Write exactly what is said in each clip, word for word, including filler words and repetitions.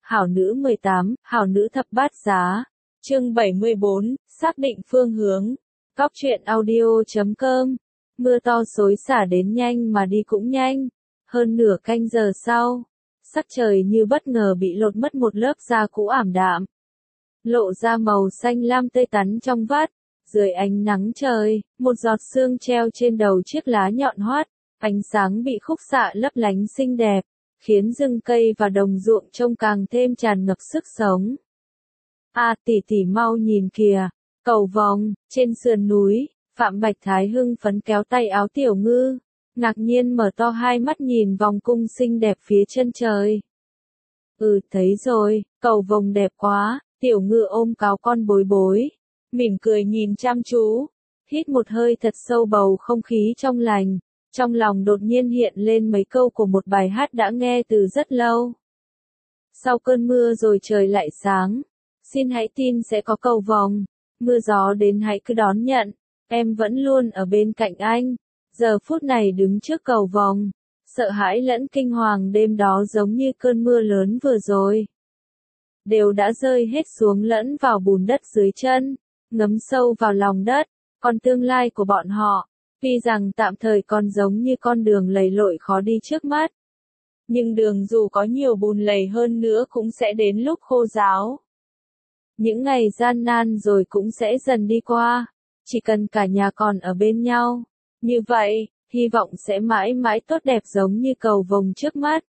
Hảo nữ mười tám, hảo nữ thập bát giá. Chương bảy mươi bốn, xác định phương hướng. Góc truyện audio chấm com. Mưa to xối xả đến nhanh mà đi cũng nhanh. Hơn nửa canh giờ sau, sắc trời như bất ngờ bị lột mất một lớp da cũ ảm đạm. Lộ ra màu xanh lam tươi tắn trong vắt. Dưới ánh nắng trời, một giọt sương treo trên đầu chiếc lá nhọn hoắt. Ánh sáng bị khúc xạ lấp lánh xinh đẹp, khiến rừng cây và đồng ruộng trông càng thêm tràn ngập sức sống. À tỷ tỷ mau nhìn kìa, cầu vồng, trên sườn núi, Phạm Bạch Thái hưng phấn kéo tay áo Tiểu Ngư, ngạc nhiên mở to hai mắt nhìn vòng cung xinh đẹp phía chân trời. Ừ thấy rồi, cầu vồng đẹp quá, Tiểu Ngư ôm cáo con bối bối, mỉm cười nhìn chăm chú, hít một hơi thật sâu bầu không khí trong lành. Trong lòng đột nhiên hiện lên mấy câu của một bài hát đã nghe từ rất lâu. Sau cơn mưa rồi trời lại sáng. Xin hãy tin sẽ có cầu vồng. Mưa gió đến hãy cứ đón nhận. Em vẫn luôn ở bên cạnh anh. Giờ phút này đứng trước cầu vồng. Sợ hãi lẫn kinh hoàng đêm đó giống như cơn mưa lớn vừa rồi. Đều đã rơi hết xuống lẫn vào bùn đất dưới chân. Ngấm sâu vào lòng đất. Còn tương lai của bọn họ. Tuy rằng tạm thời còn giống như con đường lầy lội khó đi trước mắt. Nhưng đường dù có nhiều bùn lầy hơn nữa cũng sẽ đến lúc khô ráo. Những ngày gian nan rồi cũng sẽ dần đi qua. Chỉ cần cả nhà còn ở bên nhau. Như vậy, hy vọng sẽ mãi mãi tốt đẹp giống như cầu vồng trước mắt.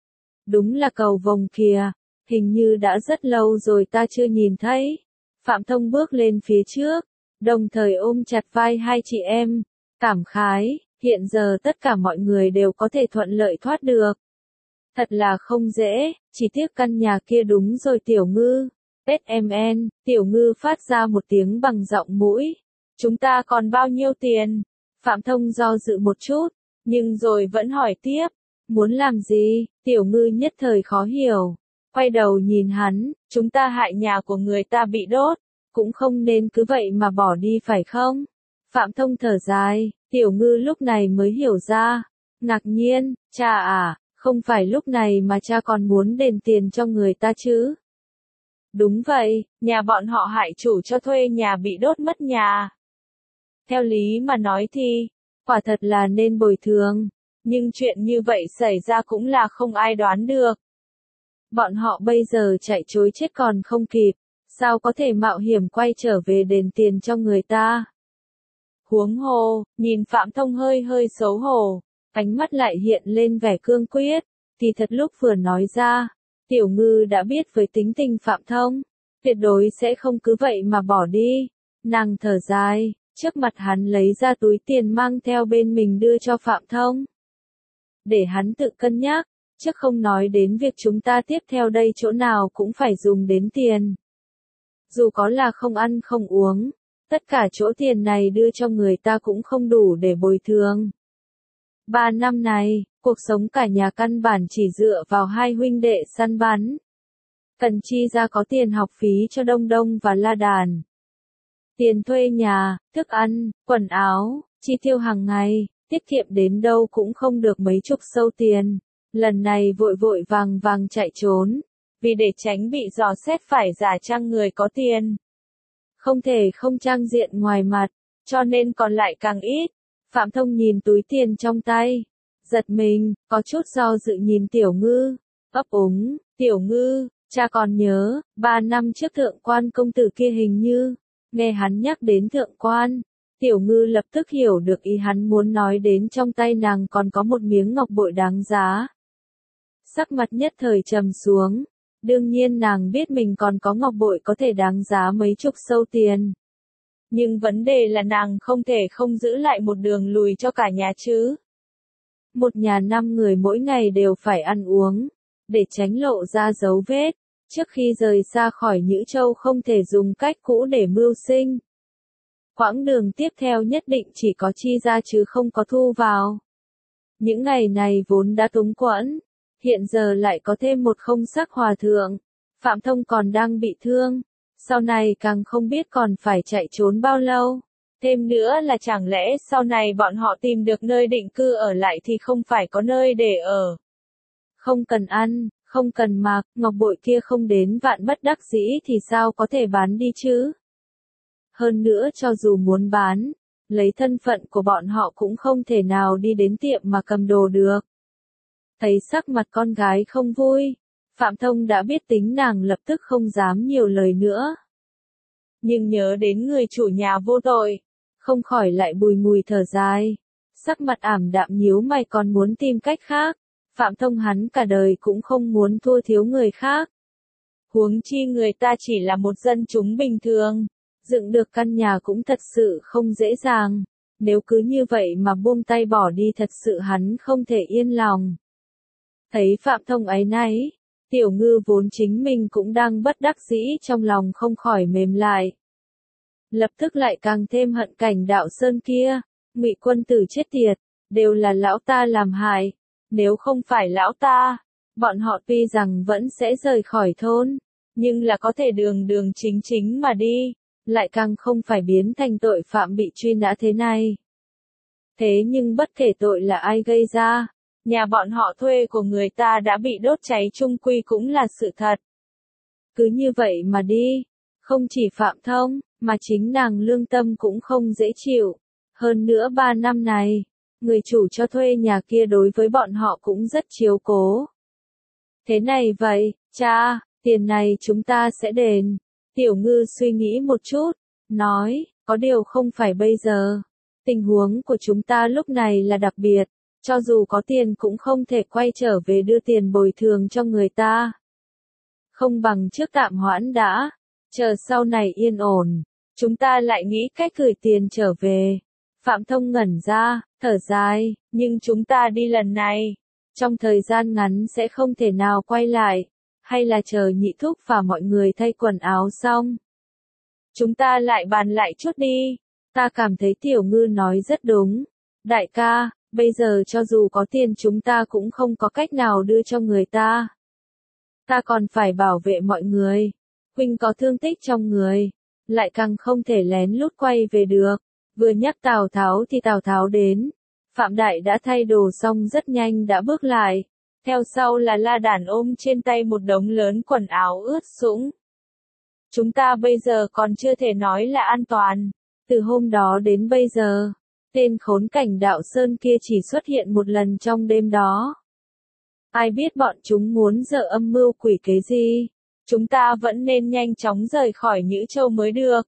Đúng là cầu vồng kìa. Hình như đã rất lâu rồi ta chưa nhìn thấy. Phạm Thông bước lên phía trước. Đồng thời ôm chặt vai hai chị em. Cảm khái, hiện giờ tất cả mọi người đều có thể thuận lợi thoát được. Thật là không dễ, chỉ tiếc căn nhà kia đúng rồi Tiểu Ngư. ét em en, Tiểu Ngư phát ra một tiếng bằng giọng mũi. Chúng ta còn bao nhiêu tiền? Phạm Thông do dự một chút, nhưng rồi vẫn hỏi tiếp. Muốn làm gì? Tiểu Ngư nhất thời khó hiểu. Quay đầu nhìn hắn, chúng ta hại nhà của người ta bị đốt. Cũng không nên cứ vậy mà bỏ đi phải không? Phạm Thông thở dài, Tiểu Ngư lúc này mới hiểu ra. Ngạc nhiên, cha à, không phải lúc này mà cha còn muốn đền tiền cho người ta chứ? Đúng vậy, nhà bọn họ hại chủ cho thuê nhà bị đốt mất nhà. Theo lý mà nói thì, quả thật là nên bồi thường, nhưng chuyện như vậy xảy ra cũng là không ai đoán được. Bọn họ bây giờ chạy trối chết còn không kịp, sao có thể mạo hiểm quay trở về đền tiền cho người ta? Huống hồ, nhìn Phạm Thông hơi hơi xấu hổ, ánh mắt lại hiện lên vẻ cương quyết, thì thật lúc vừa nói ra, Tiểu Ngư đã biết với tính tình Phạm Thông, tuyệt đối sẽ không cứ vậy mà bỏ đi. Nàng thở dài, trước mặt hắn lấy ra túi tiền mang theo bên mình đưa cho Phạm Thông. Để hắn tự cân nhắc, chứ không nói đến việc chúng ta tiếp theo đây chỗ nào cũng phải dùng đến tiền. Dù có là không ăn không uống. Tất cả chỗ tiền này đưa cho người ta cũng không đủ để bồi thường. Ba năm này, cuộc sống cả nhà căn bản chỉ dựa vào hai huynh đệ săn bắn. Cần chi ra có tiền học phí cho Đông Đông và La Đàn. Tiền thuê nhà, thức ăn, quần áo, chi tiêu hàng ngày, tiết kiệm đến đâu cũng không được mấy chục sâu tiền. Lần này vội vội vàng vàng chạy trốn, vì để tránh bị dò xét phải giả trang người có tiền. Không thể không trang diện ngoài mặt, cho nên còn lại càng ít. Phạm Thông nhìn túi tiền trong tay, giật mình, có chút do dự nhìn Tiểu Ngư, ấp úng, Tiểu Ngư, cha còn nhớ, ba năm trước thượng quan công tử kia hình như, nghe hắn nhắc đến thượng quan, Tiểu Ngư lập tức hiểu được ý hắn muốn nói đến trong tay nàng còn có một miếng ngọc bội đáng giá. Sắc mặt nhất thời trầm xuống. Đương nhiên nàng biết mình còn có ngọc bội có thể đáng giá mấy chục sâu tiền. Nhưng vấn đề là nàng không thể không giữ lại một đường lùi cho cả nhà chứ. Một nhà năm người mỗi ngày đều phải ăn uống, để tránh lộ ra dấu vết. Trước khi rời xa khỏi Nhữ Châu không thể dùng cách cũ để mưu sinh. Quãng đường tiếp theo nhất định chỉ có chi ra chứ không có thu vào. Những ngày này vốn đã túng quẫn. Hiện giờ lại có thêm một không sắc hòa thượng. Phạm Thông còn đang bị thương. Sau này càng không biết còn phải chạy trốn bao lâu. Thêm nữa là chẳng lẽ sau này bọn họ tìm được nơi định cư ở lại thì không phải có nơi để ở. Không cần ăn, Không cần mà, ngọc bội kia không đến vạn bất đắc dĩ thì sao có thể bán đi chứ? Hơn nữa cho dù muốn bán, lấy thân phận của bọn họ cũng không thể nào đi đến tiệm mà cầm đồ được. Thấy sắc mặt con gái không vui, Phạm Thông đã biết tính nàng lập tức không dám nhiều lời nữa. Nhưng nhớ đến người chủ nhà vô tội, không khỏi lại bùi ngùi thở dài. Sắc mặt ảm đạm nhíu mày còn muốn tìm cách khác. Phạm Thông hắn cả đời cũng không muốn thua thiếu người khác. Huống chi người ta chỉ là một dân chúng bình thường. Dựng được căn nhà cũng thật sự không dễ dàng. Nếu cứ như vậy mà buông tay bỏ đi thật sự hắn không thể yên lòng. Thấy Phạm Thông áy náy, Tiểu Ngư vốn chính mình cũng đang bất đắc dĩ trong lòng không khỏi mềm lại. Lập tức lại càng thêm hận cảnh Đạo Sơn kia, Ngụy quân tử chết tiệt, đều là lão ta làm hại, nếu không phải lão ta, bọn họ tuy rằng vẫn sẽ rời khỏi thôn, nhưng là có thể đường đường chính chính mà đi, lại càng không phải biến thành tội phạm bị truy nã thế này. Thế nhưng bất kể tội là ai gây ra, nhà bọn họ thuê của người ta đã bị đốt cháy chung quy cũng là sự thật. Cứ như vậy mà đi, không chỉ Phạm Thông, mà chính nàng lương tâm cũng không dễ chịu. Hơn nữa ba năm này, người chủ cho thuê nhà kia đối với bọn họ cũng rất chiếu cố. Thế này vậy, cha, tiền này chúng ta sẽ đền. Tiểu Ngư suy nghĩ một chút, nói, có điều không phải bây giờ. Tình huống của chúng ta lúc này là đặc biệt, cho dù có tiền cũng không thể quay trở về đưa tiền bồi thường cho người ta. Không bằng trước tạm hoãn đã, chờ sau này yên ổn, chúng ta lại nghĩ cách gửi tiền trở về. Phạm Thông ngẩn ra, thở dài, nhưng chúng ta đi lần này, trong thời gian ngắn sẽ không thể nào quay lại, hay là chờ Nhị thúc và mọi người thay quần áo xong. Chúng ta lại bàn lại chút đi, ta cảm thấy Tiểu Ngư nói rất đúng. Đại ca, bây giờ cho dù có tiền chúng ta cũng không có cách nào đưa cho người ta. Ta còn phải bảo vệ mọi người, huynh có thương tích trong người, lại càng không thể lén lút quay về được. Vừa nhắc Tào Tháo thì Tào Tháo đến. Phạm Đại đã thay đồ xong rất nhanh đã bước lại. Theo sau là La Đản ôm trên tay một đống lớn quần áo ướt sũng. Chúng ta bây giờ còn chưa thể nói là an toàn. Từ hôm đó đến bây giờ, tên khốn cảnh Đạo Sơn kia chỉ xuất hiện một lần trong đêm đó. Ai biết bọn chúng muốn dở âm mưu quỷ kế gì. Chúng ta vẫn nên nhanh chóng rời khỏi Nhữ Châu mới được.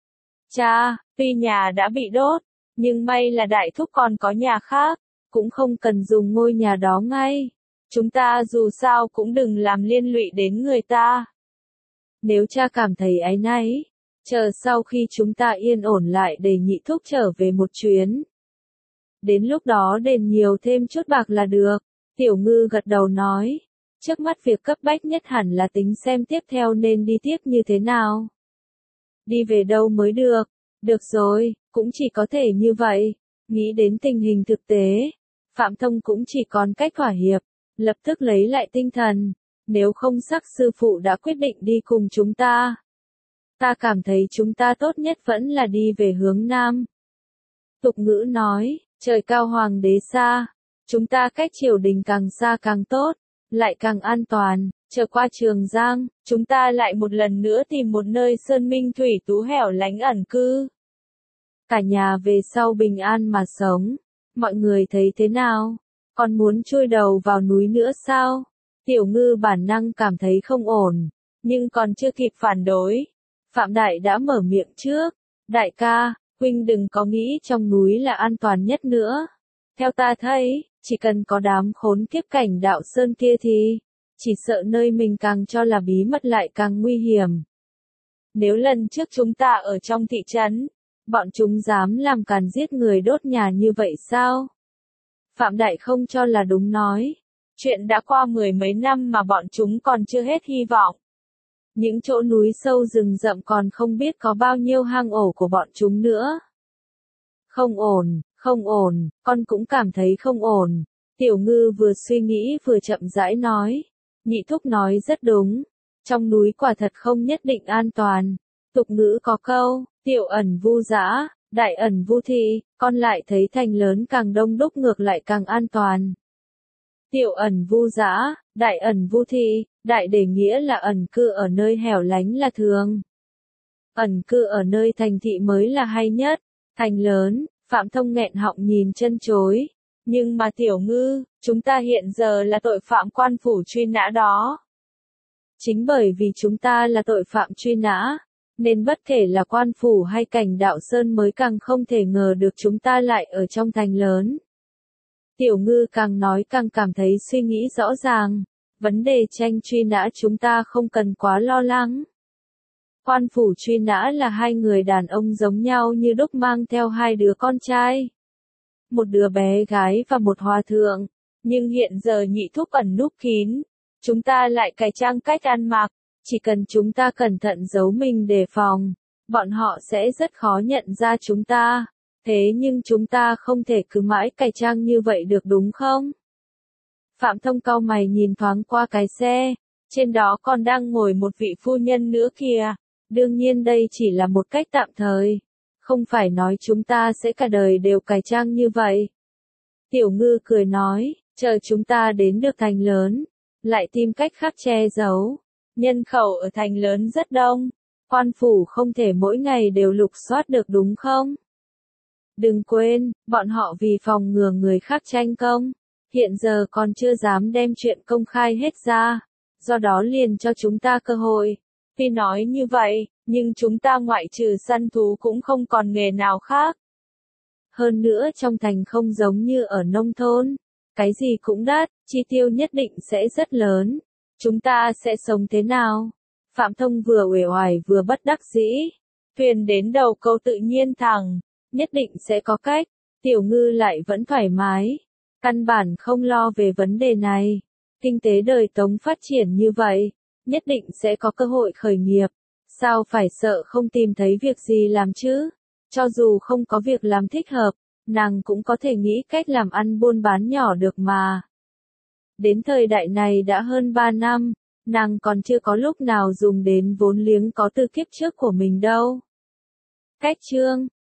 Cha, tuy nhà đã bị đốt, nhưng may là đại thúc còn có nhà khác, cũng không cần dùng ngôi nhà đó ngay. Chúng ta dù sao cũng đừng làm liên lụy đến người ta. Nếu cha cảm thấy áy náy, chờ sau khi chúng ta yên ổn lại để Nhị thúc trở về một chuyến. Đến lúc đó đền nhiều thêm chút bạc là được. Tiểu Ngư gật đầu nói, trước mắt việc cấp bách nhất hẳn là tính xem tiếp theo nên đi tiếp như thế nào. Đi về đâu mới được. Được rồi, cũng chỉ có thể như vậy. Nghĩ đến tình hình thực tế, Phạm Thông cũng chỉ còn cách thỏa hiệp, lập tức lấy lại tinh thần. Nếu không sắc sư phụ đã quyết định đi cùng chúng ta. Ta cảm thấy chúng ta tốt nhất vẫn là đi về hướng Nam. Tục ngữ nói, trời cao hoàng đế xa, chúng ta cách triều đình càng xa càng tốt, lại càng an toàn. Trở qua Trường Giang, chúng ta lại một lần nữa tìm một nơi sơn minh thủy tú hẻo lánh ẩn cư. Cả nhà về sau bình an mà sống. Mọi người thấy thế nào? Còn muốn chui đầu vào núi nữa sao? Tiểu Ngư bản năng cảm thấy không ổn, nhưng còn chưa kịp phản đối. Phạm Đại đã mở miệng trước. Đại ca, huynh đừng có nghĩ trong núi là an toàn nhất nữa. Theo ta thấy, chỉ cần có đám khốn kiếp cảnh Đạo Sơn kia thì, chỉ sợ nơi mình càng cho là bí mật lại càng nguy hiểm. Nếu lần trước chúng ta ở trong thị trấn, bọn chúng dám làm càn giết người đốt nhà như vậy sao? Phạm Đại không cho là đúng nói. Chuyện đã qua mười mấy năm mà bọn chúng còn chưa hết hy vọng. Những chỗ núi sâu rừng rậm còn không biết có bao nhiêu hang ổ của bọn chúng nữa. Không ổn, không ổn, con cũng cảm thấy không ổn. Tiểu Ngư vừa suy nghĩ vừa chậm rãi nói. Nhị thúc nói rất đúng. Trong núi quả thật không nhất định an toàn. Tục ngữ có câu, tiểu ẩn vu dã, đại ẩn vu thị, con lại thấy thành lớn càng đông đúc ngược lại càng an toàn. Tiểu ẩn vu dã, đại ẩn vu thị, đại để nghĩa là ẩn cư ở nơi hẻo lánh là thường. Ẩn cư ở nơi thành thị mới là hay nhất, thành lớn, Phạm Thông nghẹn họng nhìn chân chối. Nhưng mà Tiểu Ngư, chúng ta hiện giờ là tội phạm quan phủ truy nã đó. Chính bởi vì chúng ta là tội phạm truy nã, nên bất kể là quan phủ hay cảnh đạo sơn mới càng không thể ngờ được chúng ta lại ở trong thành lớn. Tiểu Ngư càng nói càng cảm thấy suy nghĩ rõ ràng, vấn đề tranh truy nã chúng ta không cần quá lo lắng. Quan phủ truy nã là hai người đàn ông giống nhau như đúc mang theo hai đứa con trai. Một đứa bé gái và một hòa thượng, nhưng hiện giờ nhị thúc ẩn núp kín, chúng ta lại cải trang cách ăn mặc, chỉ cần chúng ta cẩn thận giấu mình đề phòng, bọn họ sẽ rất khó nhận ra chúng ta, thế nhưng chúng ta không thể cứ mãi cải trang như vậy được đúng không? Phạm Thông cau mày nhìn thoáng qua cái xe, trên đó còn đang ngồi một vị phu nhân nữa kìa, đương nhiên đây chỉ là một cách tạm thời. Không phải nói chúng ta sẽ cả đời đều cải trang như vậy. Tiểu Ngư cười nói, chờ chúng ta đến được thành lớn, lại tìm cách khác che giấu. Nhân khẩu ở thành lớn rất đông, quan phủ không thể mỗi ngày đều lục soát được đúng không? Đừng quên, bọn họ vì phòng ngừa người khác tranh công, hiện giờ còn chưa dám đem chuyện công khai hết ra, do đó liền cho chúng ta cơ hội. Tuy nói như vậy, nhưng chúng ta ngoại trừ săn thú cũng không còn nghề nào khác. Hơn nữa trong thành không giống như ở nông thôn, cái gì cũng đắt, chi tiêu nhất định sẽ rất lớn. Chúng ta sẽ sống thế nào? Phạm Thông vừa uể oải vừa bất đắc dĩ. Thuyền đến đầu câu tự nhiên thẳng, nhất định sẽ có cách. Tiểu Ngư lại vẫn thoải mái, căn bản không lo về vấn đề này. Kinh tế đời Tống phát triển như vậy, nhất định sẽ có cơ hội khởi nghiệp. Sao phải sợ không tìm thấy việc gì làm chứ? Cho dù không có việc làm thích hợp, nàng cũng có thể nghĩ cách làm ăn buôn bán nhỏ được mà. Đến thời đại này đã hơn ba năm, nàng còn chưa có lúc nào dùng đến vốn liếng có từ kiếp trước của mình đâu. Cách chương